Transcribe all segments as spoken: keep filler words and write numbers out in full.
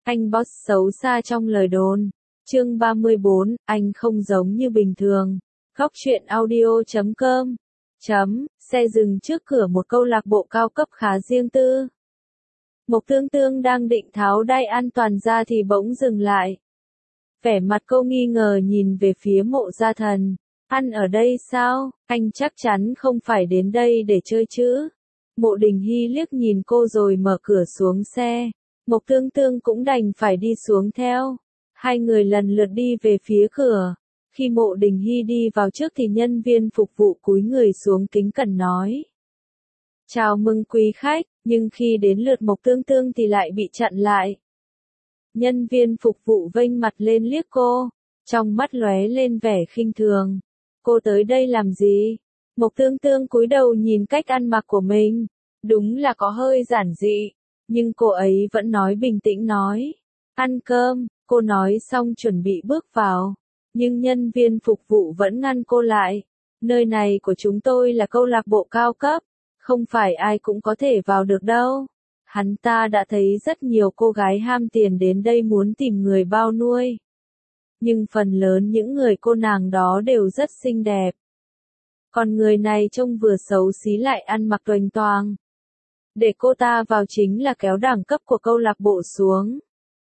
Anh boss xấu xa trong lời đồn. Chương ba mươi bốn, anh không giống như bình thường. Góc truyện audio chấm com. Chấm, xe dừng trước cửa một câu lạc bộ cao cấp khá riêng tư. Mộc Tương Tương đang định tháo đai an toàn ra thì bỗng dừng lại. Vẻ mặt cô nghi ngờ nhìn về phía Mộ Gia Thần. Ăn ở đây sao? Anh chắc chắn không phải đến đây để chơi chứ? Mộ Đình Hy liếc nhìn cô rồi mở cửa xuống xe. Mộc Tương Tương cũng đành phải đi xuống theo. Hai người lần lượt đi về phía cửa. Khi Mộ Đình Hy đi vào trước thì nhân viên phục vụ cúi người xuống kính cẩn nói. Chào mừng quý khách, nhưng khi đến lượt Mộc Tương Tương thì lại bị chặn lại. Nhân viên phục vụ vênh mặt lên liếc cô, trong mắt lóe lên vẻ khinh thường. Cô tới đây làm gì? Mộc Tương Tương cúi đầu nhìn cách ăn mặc của mình, đúng là có hơi giản dị, nhưng cô ấy vẫn nói bình tĩnh nói. Ăn cơm, cô nói xong chuẩn bị bước vào, nhưng nhân viên phục vụ vẫn ngăn cô lại. Nơi này của chúng tôi là câu lạc bộ cao cấp, không phải ai cũng có thể vào được đâu. Hắn ta đã thấy rất nhiều cô gái ham tiền đến đây muốn tìm người bao nuôi. Nhưng phần lớn những người cô nàng đó đều rất xinh đẹp. Còn người này trông vừa xấu xí lại ăn mặc toành toàng. Để cô ta vào chính là kéo đẳng cấp của câu lạc bộ xuống.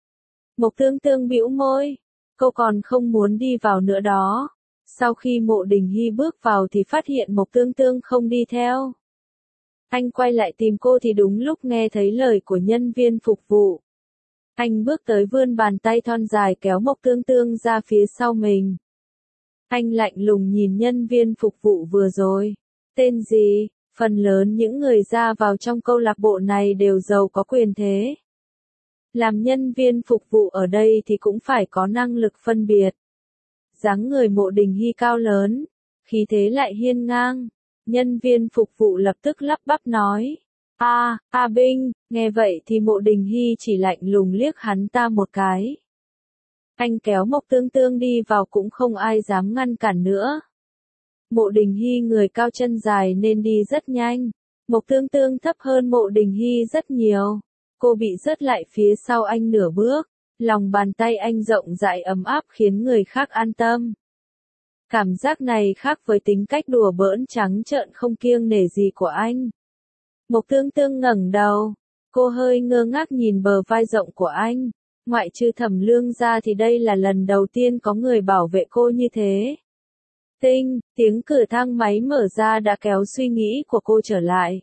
Mộc Tương Tương bĩu môi, cô còn không muốn đi vào nữa đó. Sau khi Mộ Đình Hy bước vào thì phát hiện Mộc Tương Tương không đi theo. Anh quay lại tìm cô thì đúng lúc nghe thấy lời của nhân viên phục vụ. Anh bước tới vươn bàn tay thon dài kéo Mộc Tương Tương ra phía sau mình. Anh lạnh lùng nhìn nhân viên phục vụ vừa rồi. Tên gì? Phần lớn những người ra vào trong câu lạc bộ này đều giàu có quyền thế. Làm nhân viên phục vụ ở đây thì cũng phải có năng lực phân biệt. Dáng người Mộ Đình Hy cao lớn, khí thế lại hiên ngang. Nhân viên phục vụ lập tức lắp bắp nói. A, A Binh, nghe vậy thì Mộ Đình Hy chỉ lạnh lùng liếc hắn ta một cái. Anh kéo Mộc Tương Tương đi vào cũng không ai dám ngăn cản nữa. Mộ Đình Hy người cao chân dài nên đi rất nhanh. Mộc Tương Tương thấp hơn Mộ Đình Hy rất nhiều. Cô bị rớt lại phía sau anh nửa bước. Lòng bàn tay anh rộng rãi ấm áp khiến người khác an tâm. Cảm giác này khác với tính cách đùa bỡn trắng trợn không kiêng nể gì của anh. Mộc Tương Tương ngẩng đầu, cô hơi ngơ ngác nhìn bờ vai rộng của anh. Ngoại trừ Thẩm Lương ra thì đây là lần đầu tiên có người bảo vệ cô như thế. Tinh, tiếng cửa thang máy mở ra đã kéo suy nghĩ của cô trở lại.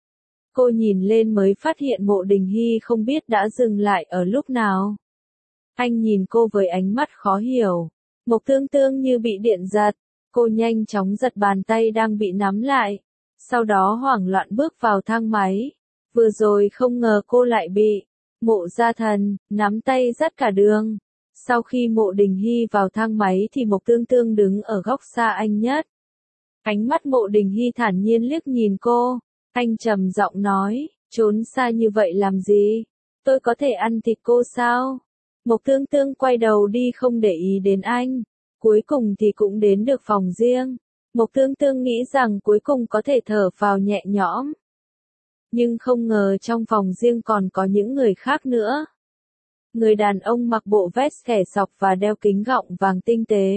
Cô nhìn lên mới phát hiện Mộ Đình Hy không biết đã dừng lại ở lúc nào. Anh nhìn cô với ánh mắt khó hiểu. Mộc Tương Tương như bị điện giật, cô nhanh chóng giật bàn tay đang bị nắm lại, sau đó hoảng loạn bước vào thang máy. Vừa rồi không ngờ cô lại bị Mộ Gia Thần nắm tay dắt cả đường. Sau khi Mộ Đình Hy vào thang máy thì Mộc Tương Tương đứng ở góc xa anh nhất. Ánh mắt Mộ Đình Hy thản nhiên liếc nhìn cô, anh trầm giọng nói, trốn xa như vậy làm gì? Tôi có thể ăn thịt cô sao? Mộc Tương Tương quay đầu đi không để ý đến anh. Cuối cùng thì cũng đến được phòng riêng. Mộc Tương Tương nghĩ rằng cuối cùng có thể thở phào nhẹ nhõm. Nhưng không ngờ trong phòng riêng còn có những người khác nữa. Người đàn ông mặc bộ vest khẻ sọc và đeo kính gọng vàng tinh tế.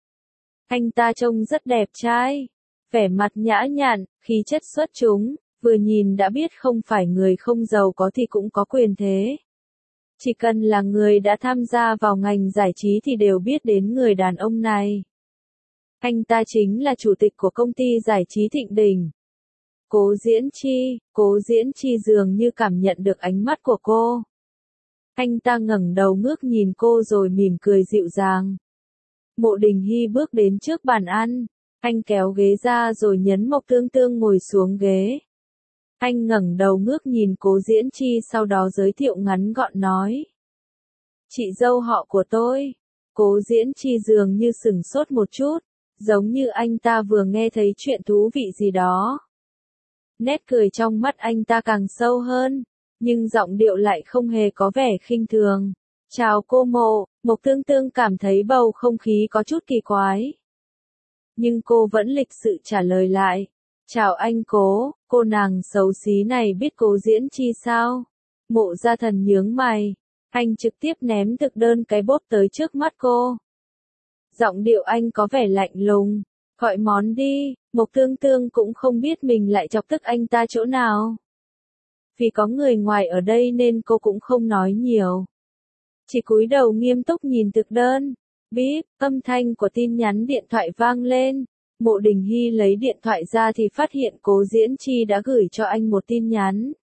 Anh ta trông rất đẹp trai. Vẻ mặt nhã nhặn, khí chất xuất chúng, vừa nhìn đã biết không phải người không giàu có thì cũng có quyền thế. Chỉ cần là người đã tham gia vào ngành giải trí thì đều biết đến người đàn ông này. Anh ta chính là chủ tịch của công ty giải trí Thịnh Đình. Cố Diễn Chi, Cố Diễn Chi dường như cảm nhận được ánh mắt của cô. Anh ta ngẩng đầu ngước nhìn cô rồi mỉm cười dịu dàng. Mộ Đình Hy bước đến trước bàn ăn, anh kéo ghế ra rồi nhấn Mộc Tương Tương ngồi xuống ghế. Anh ngẩng đầu ngước nhìn Cố Diễn Chi sau đó giới thiệu ngắn gọn nói. Chị dâu họ của tôi. Cố Diễn Chi dường như sửng sốt một chút, giống như anh ta vừa nghe thấy chuyện thú vị gì đó. Nét cười trong mắt anh ta càng sâu hơn, nhưng giọng điệu lại không hề có vẻ khinh thường. Chào cô Mộ, Mộc Tương Tương cảm thấy bầu không khí có chút kỳ quái. Nhưng cô vẫn lịch sự trả lời lại. Chào anh Cố, cô nàng xấu xí này biết Cố Diễn Chi sao? Mộ Gia Thần nhướng mày. Anh trực tiếp ném thực đơn cái bốt tới trước mắt cô. Giọng điệu anh có vẻ lạnh lùng. Gọi món đi, Mộc Tương Tương cũng không biết mình lại chọc tức anh ta chỗ nào. Vì có người ngoài ở đây nên cô cũng không nói nhiều. Chỉ cúi đầu nghiêm túc nhìn thực đơn. Bíp, âm thanh của tin nhắn điện thoại vang lên. Mộ Đình Hy lấy điện thoại ra thì phát hiện Cố Diễn Chi đã gửi cho anh một tin nhắn.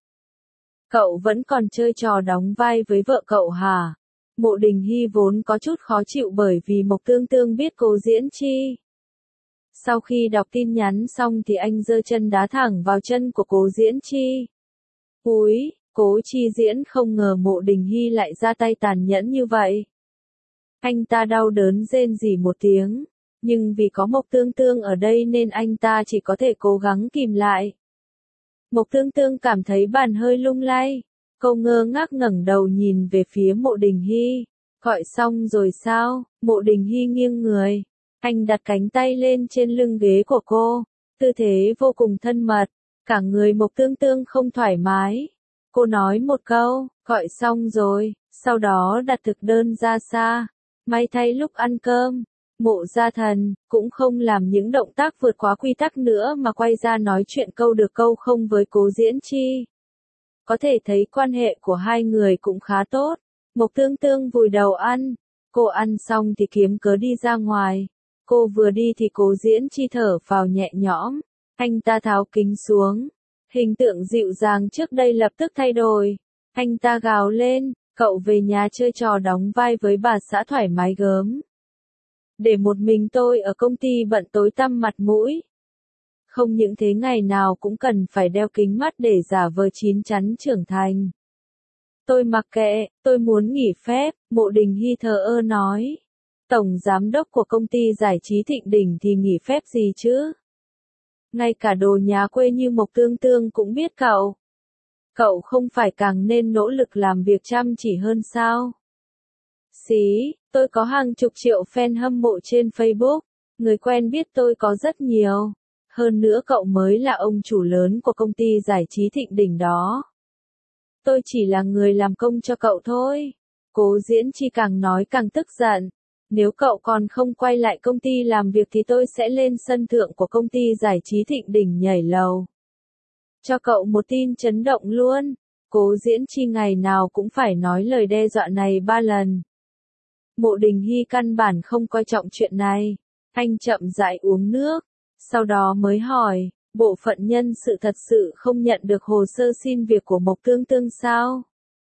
Cậu vẫn còn chơi trò đóng vai với vợ cậu hả? Mộ Đình Hy vốn có chút khó chịu bởi vì Mộc Tương Tương biết Cố Diễn Chi. Sau khi đọc tin nhắn xong thì anh giơ chân đá thẳng vào chân của Cố Diễn Chi. Úi, Cố Chi Diễn không ngờ Mộ Đình Hy lại ra tay tàn nhẫn như vậy. Anh ta đau đớn rên rỉ một tiếng, nhưng vì có Mộc Tương Tương ở đây nên anh ta chỉ có thể cố gắng kìm lại. Mộc Tương Tương cảm thấy bàn hơi lung lay, cô ngơ ngác ngẩng đầu nhìn về phía Mộ Đình Hy. Gọi xong rồi sao? Mộ Đình Hy nghiêng người. Anh đặt cánh tay lên trên lưng ghế của cô, tư thế vô cùng thân mật, cả người Mộc Tương Tương không thoải mái. Cô nói một câu, gọi xong rồi, sau đó đặt thực đơn ra xa. May thay lúc ăn cơm, Mộ Gia Thần cũng không làm những động tác vượt quá quy tắc nữa mà quay ra nói chuyện câu được câu không với Cố Diễn Chi. Có thể thấy quan hệ của hai người cũng khá tốt. Mộc Tương Tương vùi đầu ăn, cô ăn xong thì kiếm cớ đi ra ngoài. Cô vừa đi thì Cố Diễn Chi thở vào nhẹ nhõm, anh ta tháo kính xuống. Hình tượng dịu dàng trước đây lập tức thay đổi. Anh ta gào lên, cậu về nhà chơi trò đóng vai với bà xã thoải mái gớm. Để một mình tôi ở công ty bận tối tăm mặt mũi. Không những thế ngày nào cũng cần phải đeo kính mắt để giả vờ chín chắn trưởng thành. Tôi mặc kệ, tôi muốn nghỉ phép, Mộ Đình Hy thờ ơ nói. Tổng giám đốc của công ty giải trí Thịnh Đỉnh thì nghỉ phép gì chứ? Ngay cả đồ nhà quê như Mộc Tương Tương cũng biết cậu. Cậu không phải càng nên nỗ lực làm việc chăm chỉ hơn sao? Xí, tôi có hàng chục triệu fan hâm mộ trên Facebook, người quen biết tôi có rất nhiều. Hơn nữa cậu mới là ông chủ lớn của công ty giải trí Thịnh Đỉnh đó. Tôi chỉ là người làm công cho cậu thôi. Cố Diễn Chi càng nói càng tức giận. Nếu cậu còn không quay lại công ty làm việc thì tôi sẽ lên sân thượng của công ty giải trí Thịnh Đỉnh nhảy lầu. Cho cậu một tin chấn động luôn. Cố Diễn Chi ngày nào cũng phải nói lời đe dọa này ba lần. Mộ Đình Hy căn bản không coi trọng chuyện này. Anh chậm rãi uống nước, sau đó mới hỏi, bộ phận nhân sự thật sự không nhận được hồ sơ xin việc của Mộc Tương Tương sao?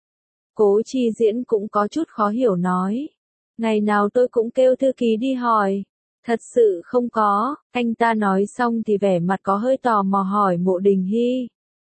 Cố Chi Diễn cũng có chút khó hiểu nói. Ngày nào tôi cũng kêu thư ký đi hỏi. Thật sự không có, anh ta nói xong thì vẻ mặt có hơi tò mò hỏi Mộ Đình Hy.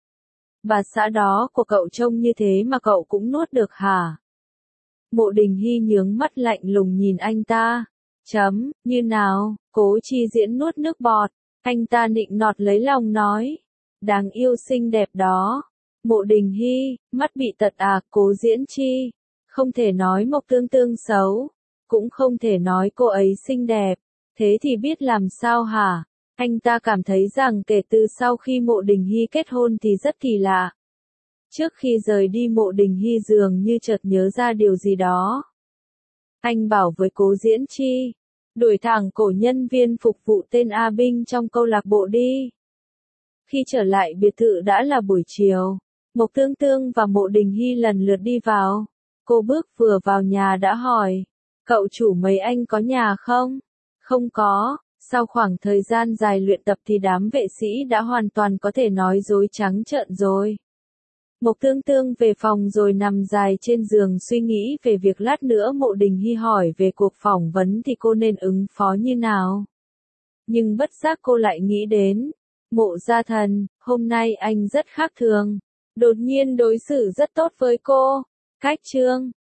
Bà xã đó của cậu trông như thế mà cậu cũng nuốt được hả? Mộ Đình Hy nhướng mắt lạnh lùng nhìn anh ta. Chấm, như nào? Cố Chi Diễn nuốt nước bọt. Anh ta nịnh nọt lấy lòng nói. Đáng yêu xinh đẹp đó. Mộ Đình Hy, mắt bị tật à? Cố Diễn Chi. Không thể nói Mộc Tương Tương xấu. Cũng không thể nói cô ấy xinh đẹp. Thế thì biết làm sao hả? Anh ta cảm thấy rằng kể từ sau khi Mộ Đình Hy kết hôn thì rất kỳ lạ. Trước khi rời đi Mộ Đình Hy dường như chợt nhớ ra điều gì đó. Anh bảo với Cố Diễn Chi, đuổi thẳng cổ nhân viên phục vụ tên A Binh trong câu lạc bộ đi. Khi trở lại biệt thự đã là buổi chiều, Mộc Tương Tương và Mộ Đình Hy lần lượt đi vào. Cô bước vừa vào nhà đã hỏi, cậu chủ mấy anh có nhà không? Không có. Sau khoảng thời gian dài luyện tập thì đám vệ sĩ đã hoàn toàn có thể nói dối trắng trợn rồi. Mộc Tương Tương về phòng rồi nằm dài trên giường suy nghĩ về việc lát nữa Mộ Đình Hy hỏi về cuộc phỏng vấn thì cô nên ứng phó như nào. Nhưng bất giác cô lại nghĩ đến, Mộ Gia Thần, hôm nay anh rất khác thường. Đột nhiên đối xử rất tốt với cô. Cách chương